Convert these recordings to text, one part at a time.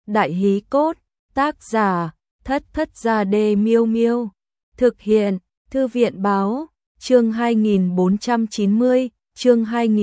Đại hí cốt, tác giả, Thất Thất Gia Đê Miêu Miêu. Thực hiện, Thư viện báo, chương 2490, chương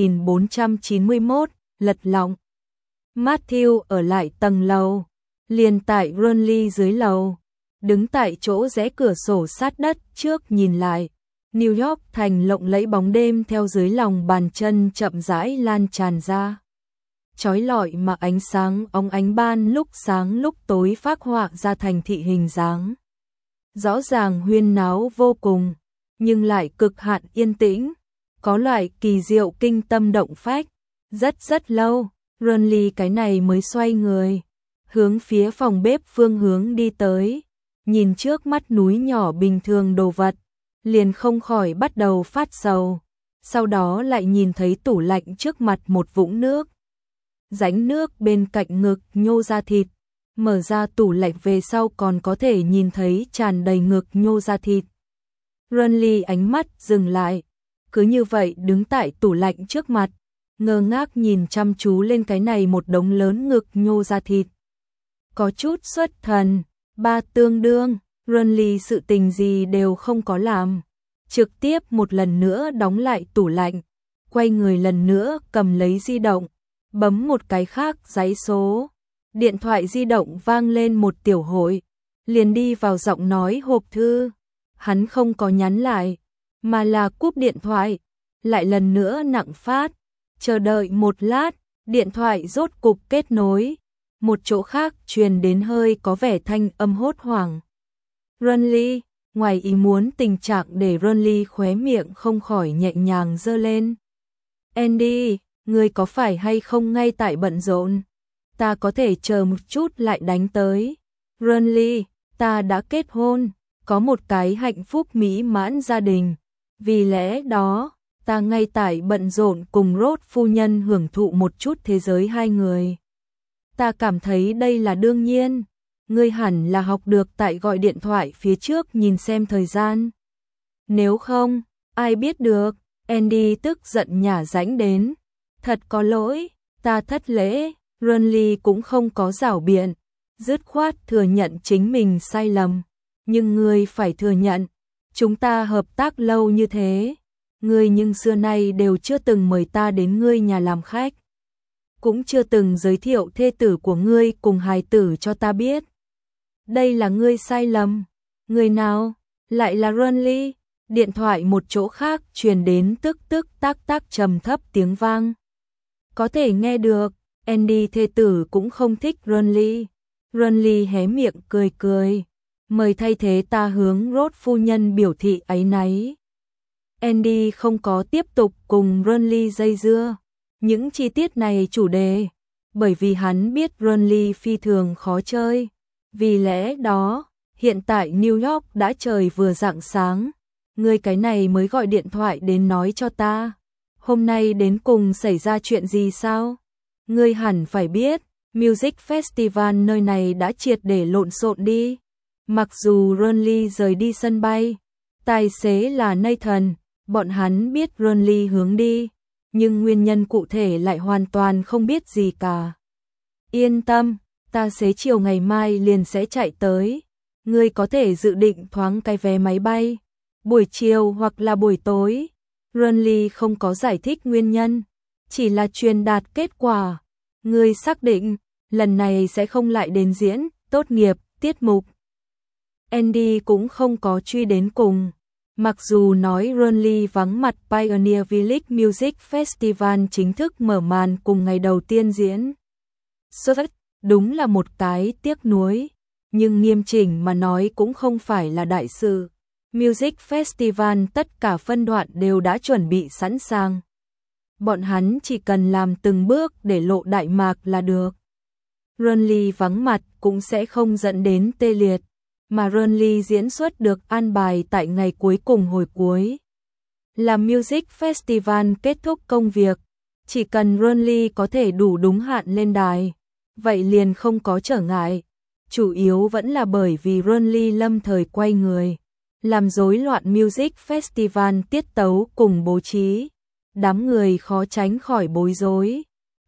2491, lật lọng. Matthew ở lại tầng lầu, liền tại Burnley dưới lầu, đứng tại chỗ rẽ cửa sổ sát đất trước nhìn lại. New York thành lộng lẫy bóng đêm theo dưới lòng bàn chân chậm rãi lan tràn ra. Chói lọi mà ánh sáng óng ánh ban lúc sáng lúc tối phác họa ra thành thị hình dáng. Rõ ràng huyên náo vô cùng, nhưng lại cực hạn yên tĩnh, có loại kỳ diệu kinh tâm động phách. Rất lâu, Burnley cái này mới xoay người, hướng phía phòng bếp phương hướng đi tới, nhìn trước mắt núi nhỏ bình thường đồ vật, liền không khỏi bắt đầu phát sầu, sau đó lại nhìn thấy tủ lạnh trước mặt một vũng nước. Rãnh nước bên cạnh ngực nhô ra thịt, mở ra tủ lạnh về sau còn có thể nhìn thấy tràn đầy ngực nhô ra thịt. Burnley ánh mắt dừng lại, cứ như vậy đứng tại tủ lạnh trước mặt, ngơ ngác nhìn chăm chú lên cái này một đống lớn ngực nhô ra thịt. Có chút xuất thần, ba tương đương, Burnley sự tình gì đều không có làm, trực tiếp một lần nữa đóng lại tủ lạnh, quay người lần nữa cầm lấy di động, bấm một cái khác dãy số. Điện thoại di động vang lên một tiểu hội, liền đi vào giọng nói hộp thư. Hắn không có nhắn lại, mà là cúp điện thoại, lại lần nữa nặng phát, chờ đợi một lát, điện thoại rốt cục kết nối. Một chỗ khác truyền đến hơi có vẻ thanh âm hốt hoảng. Burnley, ngoài ý muốn tình trạng để Burnley khóe miệng không khỏi nhẹ nhàng giơ lên. Andy, ngươi có phải hay không ngay tại bận rộn? Ta có thể chờ một chút lại đánh tới. Burnley, ta đã kết hôn, có một cái hạnh phúc mỹ mãn gia đình. Vì lẽ đó, ta ngay tại bận rộn cùng Rốt phu nhân hưởng thụ một chút thế giới hai người. Ta cảm thấy đây là đương nhiên. Ngươi hẳn là học được tại gọi điện thoại phía trước nhìn xem thời gian. Nếu không, ai biết được. Andy tức giận nhả rãnh đến. Thật có lỗi, ta thất lễ. Burnley cũng không có giảo biện, dứt khoát thừa nhận chính mình sai lầm. Nhưng ngươi phải thừa nhận, chúng ta hợp tác lâu như thế, ngươi nhưng xưa nay đều chưa từng mời ta đến ngươi nhà làm khách, cũng chưa từng giới thiệu thê tử của ngươi cùng hài tử cho ta biết. Đây là ngươi sai lầm. Người nào? Lại là Burnley. Điện thoại một chỗ khác truyền đến tức tức tác tác trầm thấp tiếng vang. Có thể nghe được, Andy thê tử cũng không thích Burnley. Burnley hé miệng cười cười, mời thay thế ta hướng Rốt phu nhân biểu thị áy náy. Andy không có tiếp tục cùng Burnley dây dưa những chi tiết này chủ đề, bởi vì hắn biết Burnley phi thường khó chơi. Vì lẽ đó, hiện tại New York đã trời vừa rạng sáng, ngươi cái này mới gọi điện thoại đến nói cho ta. Hôm nay đến cùng xảy ra chuyện gì sao? Ngươi hẳn phải biết, Music Festival nơi này đã triệt để lộn xộn đi. Mặc dù Burnley rời đi sân bay, tài xế là Nathan, bọn hắn biết Burnley hướng đi, nhưng nguyên nhân cụ thể lại hoàn toàn không biết gì cả. Yên tâm, ta xế chiều ngày mai liền sẽ chạy tới. Ngươi có thể dự định thoáng cái vé máy bay, buổi chiều hoặc là buổi tối. Burnley không có giải thích nguyên nhân, chỉ là truyền đạt kết quả. Ngươi xác định, lần này sẽ không lại đến diễn, tốt nghiệp, tiết mục. Andy cũng không có truy đến cùng. Mặc dù nói Burnley vắng mặt Pioneer Village Music Festival chính thức mở màn cùng ngày đầu tiên diễn. Xuất đúng là một cái tiếc nuối, nhưng nghiêm chỉnh mà nói cũng không phải là đại sự. Music Festival tất cả phân đoạn đều đã chuẩn bị sẵn sàng. Bọn hắn chỉ cần làm từng bước để lộ đại mạc là được. Burnley vắng mặt cũng sẽ không dẫn đến tê liệt, mà Burnley diễn xuất được an bài tại ngày cuối cùng hồi cuối. Làm Music Festival kết thúc công việc, chỉ cần Burnley có thể đủ đúng hạn lên đài, vậy liền không có trở ngại. Chủ yếu vẫn là bởi vì Burnley lâm thời quay người, làm rối loạn Music Festival tiết tấu cùng bố trí. Đám người khó tránh khỏi bối rối.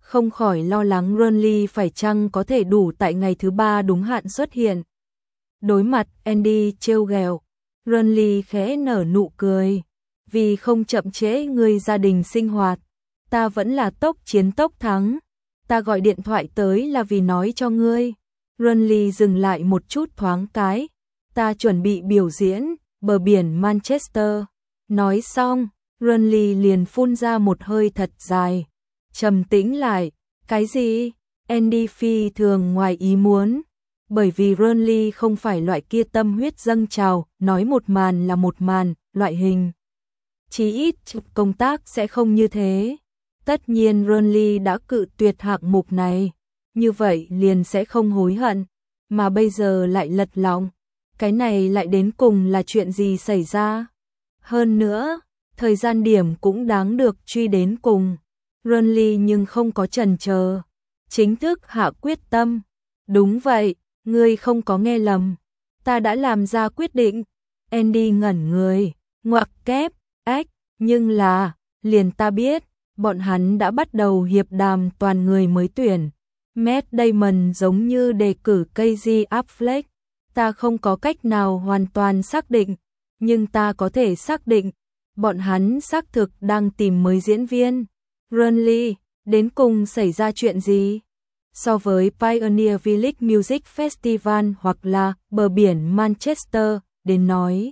không khỏi lo lắng Renly phải chăng có thể đủ tại ngày thứ 3 đúng hạn xuất hiện. Đối mặt Andy trêu ghẹo, Renly khẽ nở nụ cười, vì không chậm trễ người gia đình sinh hoạt, ta vẫn là tốc chiến tốc thắng, ta gọi điện thoại tới là vì nói cho ngươi. Renly dừng lại một chút thoáng cái, ta chuẩn bị biểu diễn bờ biển Manchester. Nói xong, Renly liền phun ra một hơi thật dài, trầm tĩnh lại. Cái gì? Andy phi thường ngoài ý muốn, bởi vì Renly không phải loại kia tâm huyết dâng trào, nói một màn là một màn, loại hình. Chí ít công tác sẽ không như thế. Tất nhiên Renly đã cự tuyệt hạng mục này, như vậy liền sẽ không hối hận, mà bây giờ lại lật lọng. Cái này lại đến cùng là chuyện gì xảy ra? Hơn nữa, thời gian điểm cũng đáng được truy đến cùng. Renly nhưng không có chần chờ, chính thức hạ quyết tâm. Đúng vậy, ngươi không có nghe lầm, ta đã làm ra quyết định. Andy ngẩn người, ngoặc kép, ách, nhưng là, liền ta biết, bọn hắn đã bắt đầu hiệp đàm toàn người mới tuyển. Matt Damon giống như đề cử Casey Affleck, ta không có cách nào hoàn toàn xác định, nhưng ta có thể xác định, bọn hắn xác thực đang tìm mới diễn viên. Renly, đến cùng xảy ra chuyện gì? So với Pioneer Village Music Festival hoặc là bờ biển Manchester, đến nói.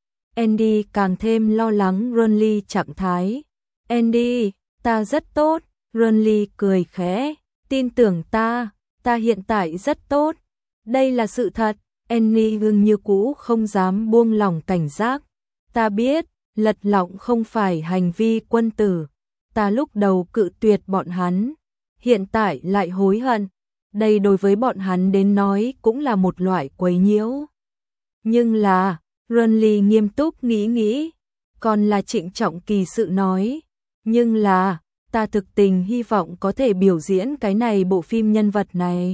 Andy càng thêm lo lắng Renly trạng thái. Andy, ta rất tốt. Renly cười khẽ, tin tưởng ta hiện tại rất tốt. Đây là sự thật. Andy gương như cũ không dám buông lỏng cảnh giác. Ta biết, lật lọng không phải hành vi quân tử. Ta lúc đầu cự tuyệt bọn hắn, hiện tại lại hối hận. Đây đối với bọn hắn đến nói cũng là một loại quấy nhiễu. Nhưng là, Renly nghiêm túc nghĩ, còn là trịnh trọng kỳ sự nói. Nhưng là, ta thực tình hy vọng có thể biểu diễn cái này bộ phim nhân vật này.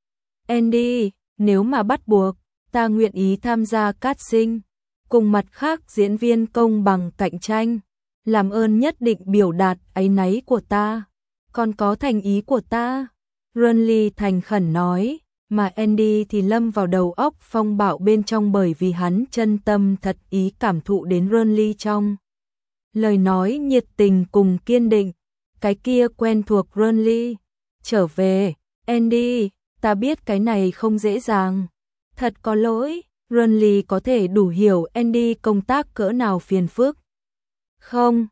Andy, nếu mà bắt buộc, ta nguyện ý tham gia casting, cùng mặt khác diễn viên công bằng cạnh tranh. Làm ơn nhất định biểu đạt áy náy của ta, còn có thành ý của ta. Renly thành khẩn nói, mà Andy thì lâm vào đầu óc phong bạo bên trong bởi vì hắn chân tâm thật ý cảm thụ đến Renly trong lời nói nhiệt tình cùng kiên định, cái kia quen thuộc Renly. Trở về, Andy, ta biết cái này không dễ dàng. Thật có lỗi, Renly có thể đủ hiểu Andy công tác cỡ nào phiền phức. Không,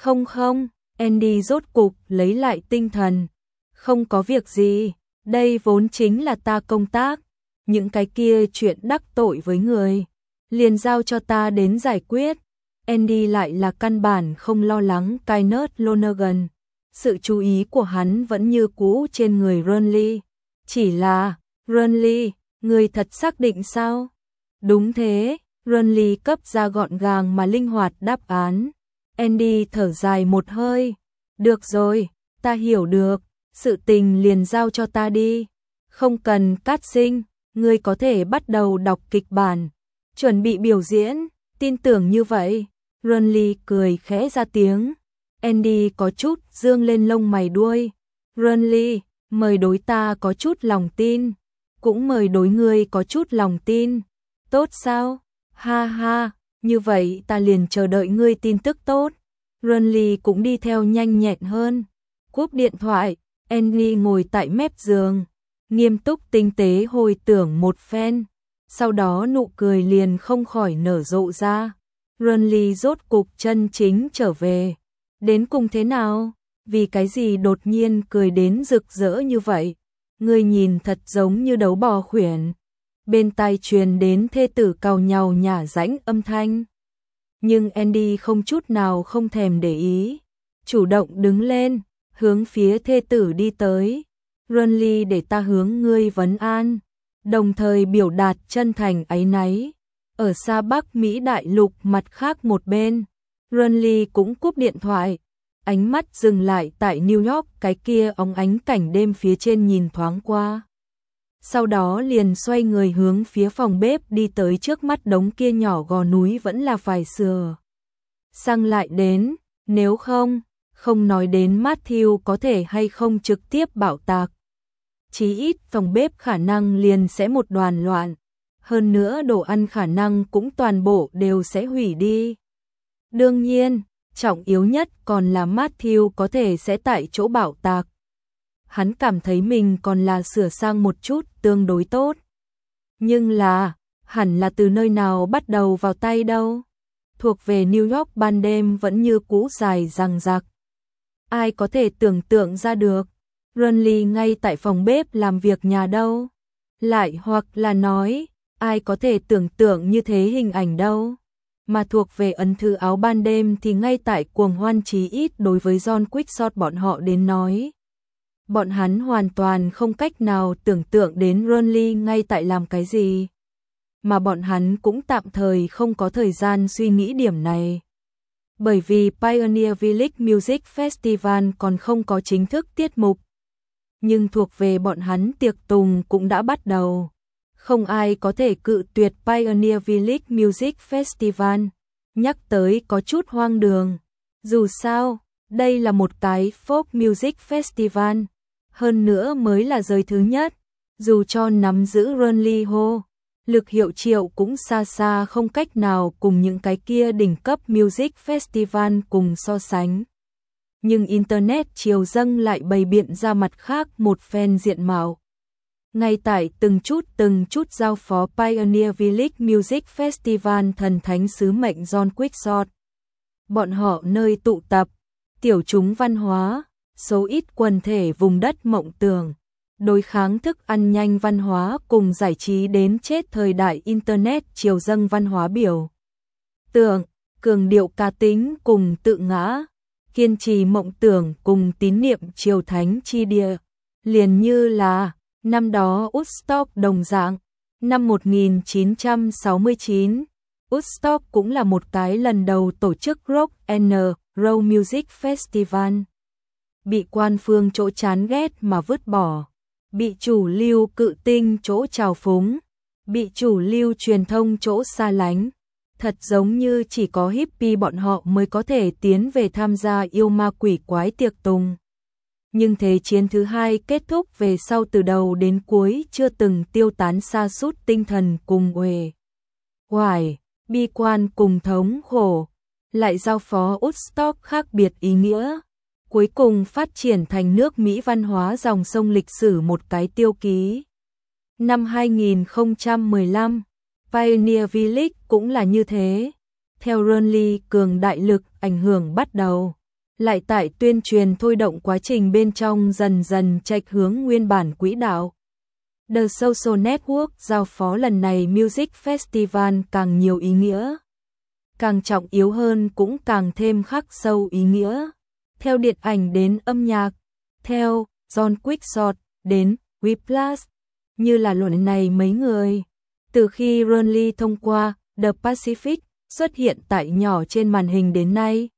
Andy rốt cục lấy lại tinh thần. Không có việc gì, đây vốn chính là ta công tác. Những cái kia chuyện đắc tội với người, liền giao cho ta đến giải quyết. Andy lại là căn bản không lo lắng Kenneth Lonergan. Sự chú ý của hắn vẫn như cũ trên người Renly. Chỉ là, Renly, người thật xác định sao? Đúng thế, Renly cấp ra gọn gàng mà linh hoạt đáp án. Andy thở dài một hơi. Được rồi, ta hiểu được, sự tình liền giao cho ta đi. Không cần casting, ngươi có thể bắt đầu đọc kịch bản, chuẩn bị biểu diễn, tin tưởng như vậy. Renly cười khẽ ra tiếng. Andy có chút dương lên lông mày đuôi. Renly, mời đối ta có chút lòng tin, cũng mời đối ngươi có chút lòng tin. Tốt sao? Ha ha, như vậy ta liền chờ đợi ngươi tin tức tốt. Renly cũng đi theo nhanh nhẹn hơn. Cúp điện thoại, Andy ngồi tại mép giường, nghiêm túc tinh tế hồi tưởng một phen. Sau đó nụ cười liền không khỏi nở rộ ra. Renly rốt cục chân chính trở về. Đến cùng thế nào? Vì cái gì đột nhiên cười đến rực rỡ như vậy? Ngươi nhìn thật giống như đấu bò khuyển. Bên tai truyền đến thê tử càu nhàu nhả rãnh âm thanh. Nhưng Andy không chút nào không thèm để ý, chủ động đứng lên, hướng phía thê tử đi tới. Renly, để ta hướng ngươi vấn an, đồng thời biểu đạt chân thành áy náy. Ở xa Bắc Mỹ đại lục mặt khác một bên, Renly cũng cúp điện thoại, ánh mắt dừng lại tại New York cái kia óng ánh cảnh đêm phía trên nhìn thoáng qua. Sau đó liền xoay người hướng phía phòng bếp đi tới, trước mắt đống kia nhỏ gò núi vẫn là phải sửa sang lại đến, nếu không Không nói đến Matthew có thể hay không trực tiếp bạo tạc. Chí ít phòng bếp khả năng liền sẽ một đoàn loạn. Hơn nữa đồ ăn khả năng cũng toàn bộ đều sẽ hủy đi. Đương nhiên, trọng yếu nhất còn là Matthew có thể sẽ tại chỗ bạo tạc. Hắn cảm thấy mình còn là sửa sang một chút tương đối tốt. Nhưng là, hẳn là từ nơi nào bắt đầu vào tay đâu. Thuộc về New York ban đêm vẫn như cũ dài dằng dặc. Ai có thể tưởng tượng ra được, Ronly ngay tại phòng bếp làm việc nhà đâu. Lại hoặc là nói, ai có thể tưởng tượng như thế hình ảnh đâu. Mà thuộc về ấn thư áo ban đêm thì ngay tại cuồng hoan chí ít đối với John Quickshot bọn họ đến nói. Bọn hắn hoàn toàn không cách nào tưởng tượng đến Ronly ngay tại làm cái gì. Mà bọn hắn cũng tạm thời không có thời gian suy nghĩ điểm này. Bởi vì Pioneer Village Music Festival còn không có chính thức tiết mục. Nhưng thuộc về bọn hắn tiệc tùng cũng đã bắt đầu. Không ai có thể cự tuyệt Pioneer Village Music Festival. Nhắc tới có chút hoang đường. Dù sao, đây là một cái folk music festival. Hơn nữa mới là giới thứ nhất. Dù cho nắm giữ Ronly Ho, lực hiệu triệu cũng xa xa không cách nào cùng những cái kia đỉnh cấp music festival cùng so sánh. Nhưng Internet chiều dâng lại bày biện ra mặt khác một phen diện mạo. Ngay tại từng chút giao phó Pioneer Village Music Festival thần thánh sứ mệnh John Quickshot. Bọn họ nơi tụ tập, tiểu chúng văn hóa, số ít quần thể vùng đất mộng tưởng, đối kháng thức ăn nhanh văn hóa cùng giải trí đến chết thời đại Internet chiều dâng văn hóa biểu tượng, cường điệu cá tính cùng tự ngã, kiên trì mộng tưởng cùng tín niệm triều thánh chi địa, liền như là năm đó Woodstock đồng dạng. Năm 1969, Woodstock cũng là một cái lần đầu tổ chức Rock and Roll Music Festival. Bị quan phương chỗ chán ghét mà vứt bỏ, bị chủ lưu cự tinh chỗ trào phúng, bị chủ lưu truyền thông chỗ xa lánh. Thật giống như chỉ có hippie bọn họ mới có thể tiến về tham gia yêu ma quỷ quái tiệc tùng. Nhưng thế chiến thứ hai kết thúc về sau từ đầu đến cuối chưa từng tiêu tán sa sút tinh thần cùng uể oải, bi quan cùng thống khổ, lại giao phó Woodstock khác biệt ý nghĩa. Cuối cùng phát triển thành nước Mỹ văn hóa dòng sông lịch sử một cái tiêu ký. Năm 2015, Pioneer Village cũng là như thế. Theo Ronly cường đại lực ảnh hưởng bắt đầu, lại tại tuyên truyền thôi động quá trình bên trong dần dần chệch hướng nguyên bản quỹ đạo. The Social Network giao phó lần này Music Festival càng nhiều ý nghĩa. Càng trọng yếu hơn cũng càng thêm khắc sâu ý nghĩa. Theo điện ảnh đến âm nhạc, theo John Quickshot đến Whiplash, như là lần này mấy người. Từ khi Ronly thông qua The Pacific xuất hiện tại nhỏ trên màn hình đến nay,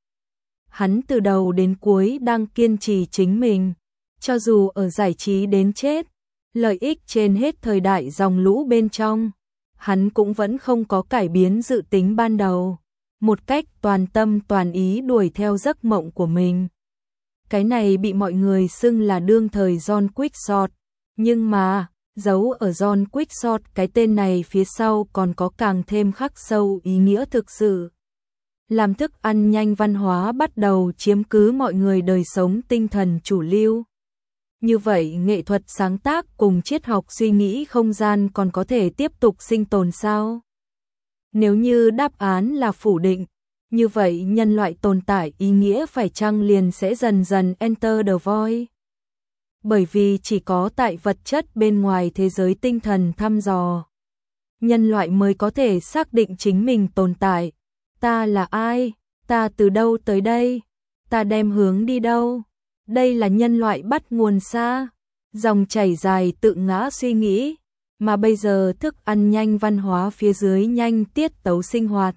hắn từ đầu đến cuối đang kiên trì chính mình, cho dù ở giải trí đến chết, lợi ích trên hết thời đại dòng lũ bên trong, hắn cũng vẫn không có cải biến dự tính ban đầu, một cách toàn tâm toàn ý đuổi theo giấc mộng của mình. Cái này bị mọi người xưng là đương thời John Quickshot, nhưng mà giấu ở John Quickshot cái tên này phía sau còn có càng thêm khắc sâu ý nghĩa thực sự. Làm thức ăn nhanh văn hóa bắt đầu chiếm cứ mọi người đời sống tinh thần chủ lưu. Như vậy nghệ thuật sáng tác cùng triết học suy nghĩ không gian còn có thể tiếp tục sinh tồn sao? Nếu như đáp án là phủ định, như vậy nhân loại tồn tại ý nghĩa phải chăng liền sẽ dần dần enter the void? Bởi vì chỉ có tại vật chất bên ngoài thế giới tinh thần thăm dò, nhân loại mới có thể xác định chính mình tồn tại. Ta là ai? Ta từ đâu tới đây? Ta đem hướng đi đâu? Đây là nhân loại bắt nguồn xa, dòng chảy dài tự ngã suy nghĩ, mà bây giờ thức ăn nhanh văn hóa phía dưới nhanh tiết tấu sinh hoạt.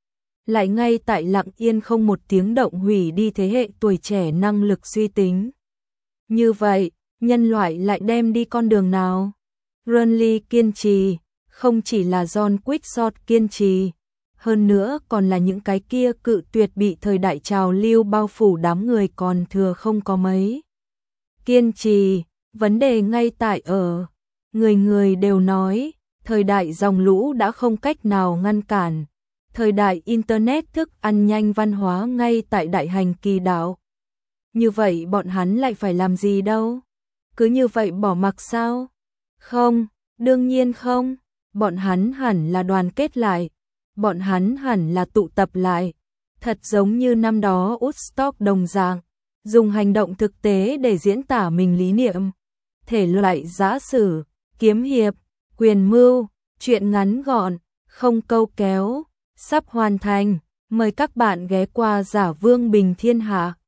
Lại ngay tại lặng yên không một tiếng động hủy đi thế hệ tuổi trẻ năng lực suy tính. Như vậy, nhân loại lại đem đi con đường nào? Ronly kiên trì, không chỉ là John Quickshot kiên trì, hơn nữa còn là những cái kia cự tuyệt bị thời đại trào lưu bao phủ đám người còn thừa không có mấy. Kiên trì, vấn đề ngay tại ở, người người đều nói, thời đại dòng lũ đã không cách nào ngăn cản, thời đại Internet thức ăn nhanh văn hóa ngay tại đại hành kỳ đạo. Như vậy bọn hắn lại phải làm gì đâu? Cứ như vậy bỏ mặc sao? Không, đương nhiên không, bọn hắn hẳn là đoàn kết lại, bọn hắn hẳn là tụ tập lại, thật giống như năm đó Woodstock đồng dạng, dùng hành động thực tế để diễn tả mình lý niệm. Thể loại giã sử, kiếm hiệp, quyền mưu, truyện ngắn gọn, không câu kéo, sắp hoàn thành, mời các bạn ghé qua Giả Vương Bình Thiên Hạ.